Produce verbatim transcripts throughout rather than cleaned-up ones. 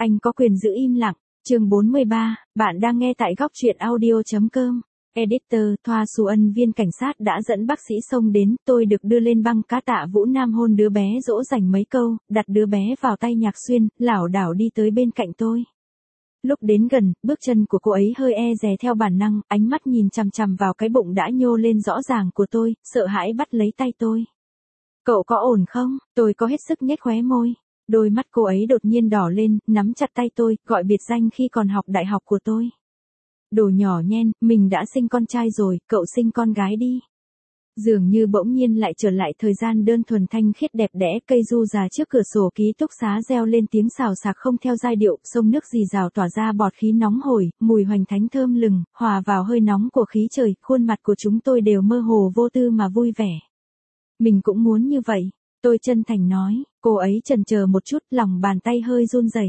Anh có quyền giữ im lặng. Chương bốn mươi ba, bạn đang nghe tại góc truyện audio.com. Editor, Thoa Xu Ân, viên cảnh sát đã dẫn bác sĩ xông đến, tôi được đưa lên băng cá. Tạ Vũ Nam hôn đứa bé dỗ dành mấy câu, đặt đứa bé vào tay Nhạc Xuyên, lảo đảo đi tới bên cạnh tôi. Lúc đến gần, bước chân của cô ấy hơi e dè theo bản năng, ánh mắt nhìn chằm chằm vào cái bụng đã nhô lên rõ ràng của tôi, sợ hãi bắt lấy tay tôi. Cậu có ổn không? Tôi có hết sức nhếch khóe môi. Đôi mắt cô ấy đột nhiên đỏ lên, nắm chặt tay tôi, gọi biệt danh khi còn học đại học của tôi. Đồ nhỏ nhen, mình đã sinh con trai rồi, cậu sinh con gái đi. Dường như bỗng nhiên lại trở lại thời gian đơn thuần thanh khiết đẹp đẽ, cây du già trước cửa sổ ký túc xá reo lên tiếng xào xạc không theo giai điệu, sông nước rì rào tỏa ra bọt khí nóng hổi, mùi hoành thánh thơm lừng, hòa vào hơi nóng của khí trời, khuôn mặt của chúng tôi đều mơ hồ vô tư mà vui vẻ. Mình cũng muốn như vậy, tôi chân thành nói. Cô ấy chần chờ một chút, lòng bàn tay hơi run rẩy.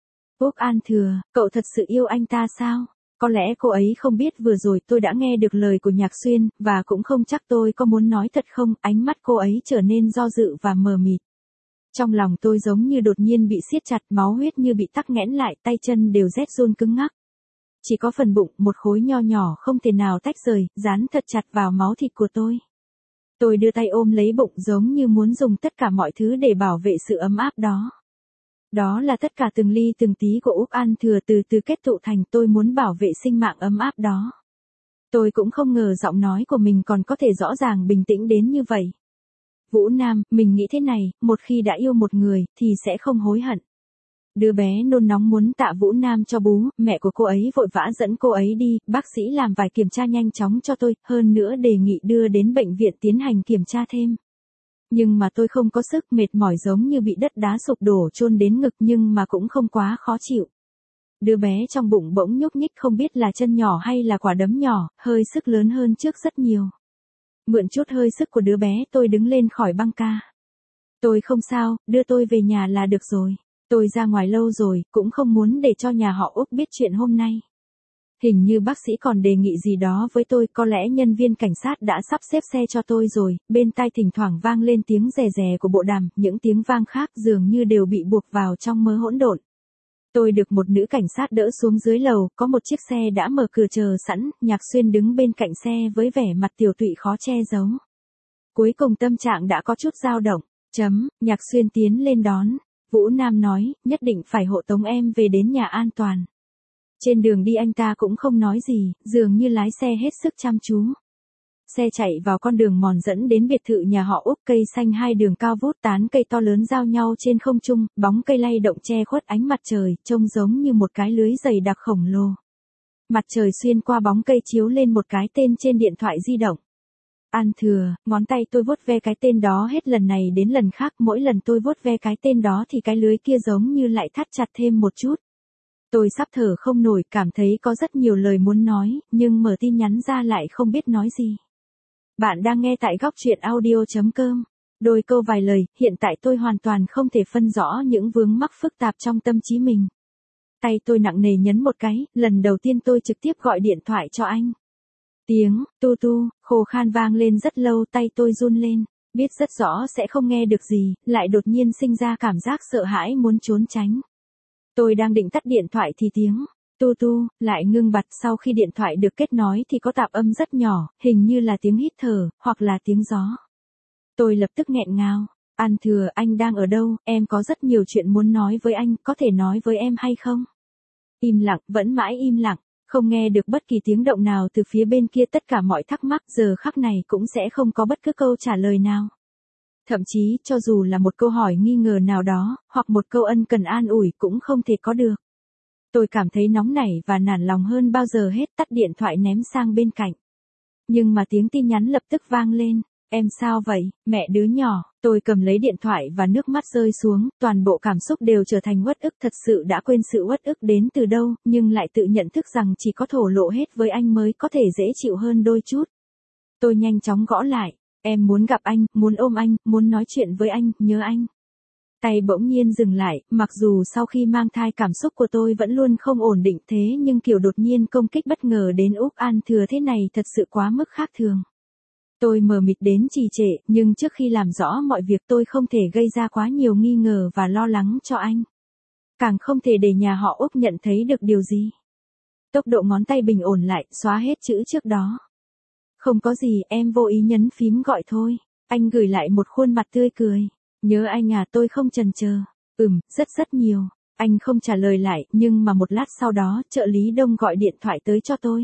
Úc An Thừa, cậu thật sự yêu anh ta sao? Có lẽ cô ấy không biết vừa rồi tôi đã nghe được lời của Nhạc Xuyên, và cũng không chắc tôi có muốn nói thật không, ánh mắt cô ấy trở nên do dự và mờ mịt. Trong lòng tôi giống như đột nhiên bị siết chặt, máu huyết như bị tắc nghẽn lại, tay chân đều rét run cứng ngắc. Chỉ có phần bụng, một khối nho nhỏ không thể nào tách rời, dán thật chặt vào máu thịt của tôi. Tôi đưa tay ôm lấy bụng giống như muốn dùng tất cả mọi thứ để bảo vệ sự ấm áp đó. Đó là tất cả từng ly từng tí của Úc An Thừa từ từ kết tụ thành, tôi muốn bảo vệ sinh mạng ấm áp đó. Tôi cũng không ngờ giọng nói của mình còn có thể rõ ràng bình tĩnh đến như vậy. Vũ Nam, mình nghĩ thế này, một khi đã yêu một người, thì sẽ không hối hận. Đứa bé nôn nóng muốn Tạ Vũ Nam cho bú, mẹ của cô ấy vội vã dẫn cô ấy đi, bác sĩ làm vài kiểm tra nhanh chóng cho tôi, hơn nữa đề nghị đưa đến bệnh viện tiến hành kiểm tra thêm. Nhưng mà tôi không có sức, mệt mỏi giống như bị đất đá sụp đổ chôn đến ngực, nhưng mà cũng không quá khó chịu. Đứa bé trong bụng bỗng nhúc nhích, không biết là chân nhỏ hay là quả đấm nhỏ, hơi sức lớn hơn trước rất nhiều. Mượn chút hơi sức của đứa bé, tôi đứng lên khỏi băng ca. Tôi không sao, đưa tôi về nhà là được rồi. Tôi ra ngoài lâu rồi, cũng không muốn để cho nhà họ Úc biết chuyện hôm nay. Hình như bác sĩ còn đề nghị gì đó với tôi, có lẽ nhân viên cảnh sát đã sắp xếp xe cho tôi rồi, bên tai thỉnh thoảng vang lên tiếng rè rè của bộ đàm, những tiếng vang khác dường như đều bị buộc vào trong mớ hỗn độn. Tôi được một nữ cảnh sát đỡ xuống dưới lầu, có một chiếc xe đã mở cửa chờ sẵn, Nhạc Xuyên đứng bên cạnh xe với vẻ mặt tiều tụy khó che giấu. Cuối cùng tâm trạng đã có chút dao động, chấm, Nhạc Xuyên tiến lên đón. Vũ Nam nói, nhất định phải hộ tống em về đến nhà an toàn. Trên đường đi anh ta cũng không nói gì, dường như lái xe hết sức chăm chú. Xe chạy vào con đường mòn dẫn đến biệt thự nhà họ Úc, cây xanh hai đường cao vút, tán cây to lớn giao nhau trên không trung, bóng cây lay động che khuất ánh mặt trời, trông giống như một cái lưới dày đặc khổng lồ. Mặt trời xuyên qua bóng cây chiếu lên một cái tên trên điện thoại di động. An Thừa, ngón tay tôi vuốt ve cái tên đó hết lần này đến lần khác, mỗi lần tôi vuốt ve cái tên đó thì cái lưới kia giống như lại thắt chặt thêm một chút. Tôi sắp thở không nổi, cảm thấy có rất nhiều lời muốn nói, nhưng mở tin nhắn ra lại không biết nói gì. Bạn đang nghe tại góc truyện audio.com. Đôi câu vài lời, hiện tại tôi hoàn toàn không thể phân rõ những vướng mắc phức tạp trong tâm trí mình. Tay tôi nặng nề nhấn một cái, lần đầu tiên tôi trực tiếp gọi điện thoại cho anh. Tiếng, tu tu, khô khan vang lên rất lâu, tay tôi run lên, biết rất rõ sẽ không nghe được gì, lại đột nhiên sinh ra cảm giác sợ hãi muốn trốn tránh. Tôi đang định tắt điện thoại thì tiếng, tu tu, lại ngưng bặt, sau khi điện thoại được kết nối thì có tạp âm rất nhỏ, hình như là tiếng hít thở, hoặc là tiếng gió. Tôi lập tức nghẹn ngào, An Thừa, anh đang ở đâu, em có rất nhiều chuyện muốn nói với anh, có thể nói với em hay không? Im lặng, vẫn mãi im lặng. Không nghe được bất kỳ tiếng động nào từ phía bên kia, tất cả mọi thắc mắc giờ khắc này cũng sẽ không có bất cứ câu trả lời nào. Thậm chí, cho dù là một câu hỏi nghi ngờ nào đó, hoặc một câu ân cần an ủi cũng không thể có được. Tôi cảm thấy nóng nảy và nản lòng hơn bao giờ hết, tắt điện thoại ném sang bên cạnh. Nhưng mà tiếng tin nhắn lập tức vang lên. Em sao vậy, mẹ đứa nhỏ? Tôi cầm lấy điện thoại và nước mắt rơi xuống, toàn bộ cảm xúc đều trở thành uất ức, thật sự đã quên sự uất ức đến từ đâu, nhưng lại tự nhận thức rằng chỉ có thổ lộ hết với anh mới có thể dễ chịu hơn đôi chút. Tôi nhanh chóng gõ lại, em muốn gặp anh, muốn ôm anh, muốn nói chuyện với anh, nhớ anh. Tay bỗng nhiên dừng lại, mặc dù sau khi mang thai cảm xúc của tôi vẫn luôn không ổn định, thế nhưng kiểu đột nhiên công kích bất ngờ đến Úc An Thừa thế này thật sự quá mức khác thường. Tôi mờ mịt đến trì trệ, nhưng trước khi làm rõ mọi việc tôi không thể gây ra quá nhiều nghi ngờ và lo lắng cho anh. càng không thể để nhà họ Úc nhận thấy được điều gì. Tốc độ ngón tay bình ổn lại, xóa hết chữ trước đó. Không có gì, em vô ý nhấn phím gọi thôi. Anh gửi lại một khuôn mặt tươi cười. Nhớ anh à, tôi không chần chờ. Ừm, rất rất nhiều. Anh không trả lời lại, nhưng mà một lát sau đó, trợ lý Đông gọi điện thoại tới cho tôi.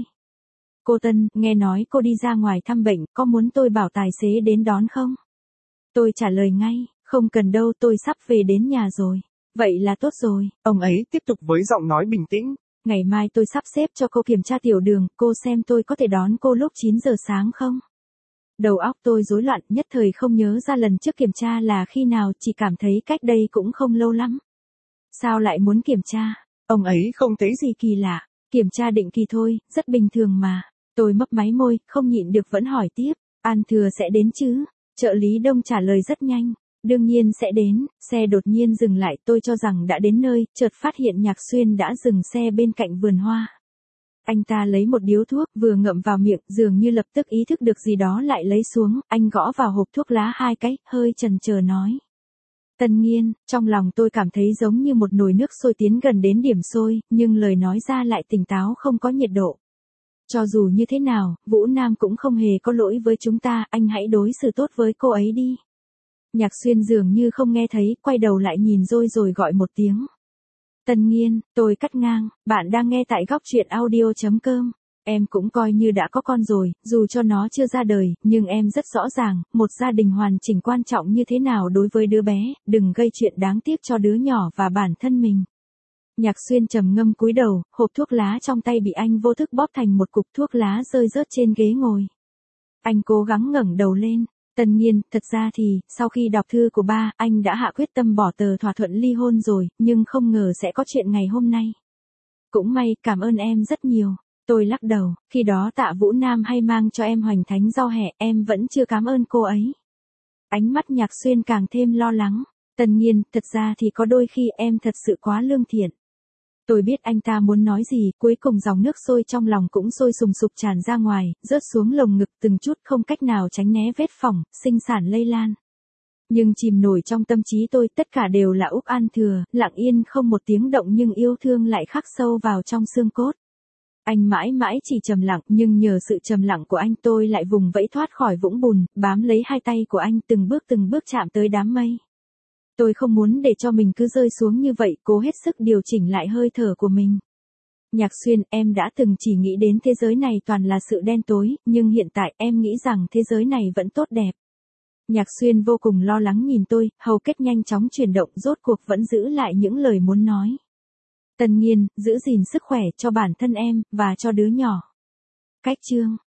Cô Tân, nghe nói cô đi ra ngoài thăm bệnh, có muốn tôi bảo tài xế đến đón không? Tôi trả lời ngay, không cần đâu, tôi sắp về đến nhà rồi. Vậy là tốt rồi. Ông ấy tiếp tục với giọng nói bình tĩnh. Ngày mai tôi sắp xếp cho cô kiểm tra tiểu đường, cô xem tôi có thể đón cô lúc chín giờ sáng không? Đầu óc tôi rối loạn, nhất thời không nhớ ra lần trước kiểm tra là khi nào, chỉ cảm thấy cách đây cũng không lâu lắm. Sao lại muốn kiểm tra? Ông ấy không thấy gì kỳ lạ, kiểm tra định kỳ thôi, rất bình thường mà. Tôi mấp máy môi, không nhịn được vẫn hỏi tiếp, An Thừa sẽ đến chứ? Trợ lý Đông trả lời rất nhanh, đương nhiên sẽ đến. Xe đột nhiên dừng lại, tôi cho rằng đã đến nơi, chợt phát hiện Nhạc Xuyên đã dừng xe bên cạnh vườn hoa. Anh ta lấy một điếu thuốc, vừa ngậm vào miệng, dường như lập tức ý thức được gì đó lại lấy xuống, anh gõ vào hộp thuốc lá hai cái, hơi chần chờ nói. Tân Nghiên, trong lòng tôi cảm thấy giống như một nồi nước sôi tiến gần đến điểm sôi, nhưng lời nói ra lại tỉnh táo không có nhiệt độ. Cho dù như thế nào, Vũ Nam cũng không hề có lỗi với chúng ta, anh hãy đối xử tốt với cô ấy đi. Nhạc Xuyên dường như không nghe thấy, quay đầu lại nhìn rồi rồi gọi một tiếng. Tân Nghiên, tôi cắt ngang, bạn đang nghe tại góc truyện audio chấm com. Em cũng coi như đã có con rồi, dù cho nó chưa ra đời, nhưng em rất rõ ràng, một gia đình hoàn chỉnh quan trọng như thế nào đối với đứa bé, đừng gây chuyện đáng tiếc cho đứa nhỏ và bản thân mình. Nhạc Xuyên trầm ngâm cúi đầu, hộp thuốc lá trong tay bị anh vô thức bóp thành một cục thuốc lá rơi rớt trên ghế ngồi. Anh cố gắng ngẩng đầu lên. Tân Nghiên, thật ra thì, sau khi đọc thư của ba, anh đã hạ quyết tâm bỏ tờ thỏa thuận ly hôn rồi, nhưng không ngờ sẽ có chuyện ngày hôm nay. Cũng may, cảm ơn em rất nhiều. Tôi lắc đầu, khi đó Tạ Vũ Nam hay mang cho em hoành thánh rau hẹ, em vẫn chưa cảm ơn cô ấy. Ánh mắt Nhạc Xuyên càng thêm lo lắng. Tân Nghiên, thật ra thì có đôi khi em thật sự quá lương thiện. Tôi biết anh ta muốn nói gì, cuối cùng dòng nước sôi trong lòng cũng sôi sùng sục tràn ra ngoài, rớt xuống lồng ngực từng chút không cách nào tránh né vết phỏng, sinh sản lây lan. Nhưng chìm nổi trong tâm trí tôi tất cả đều là Úc An Thừa, lặng yên không một tiếng động nhưng yêu thương lại khắc sâu vào trong xương cốt. Anh mãi mãi chỉ trầm lặng, nhưng nhờ sự trầm lặng của anh tôi lại vùng vẫy thoát khỏi vũng bùn, bám lấy hai tay của anh từng bước từng bước chạm tới đám mây. Tôi không muốn để cho mình cứ rơi xuống như vậy, cố hết sức điều chỉnh lại hơi thở của mình. Nhạc Xuyên, em đã từng chỉ nghĩ đến thế giới này toàn là sự đen tối, nhưng hiện tại em nghĩ rằng thế giới này vẫn tốt đẹp. Nhạc Xuyên vô cùng lo lắng nhìn tôi, hầu kết nhanh chóng chuyển động, rốt cuộc vẫn giữ lại những lời muốn nói. Tân Nghiên, giữ gìn sức khỏe cho bản thân em, và cho đứa nhỏ. Cách chương.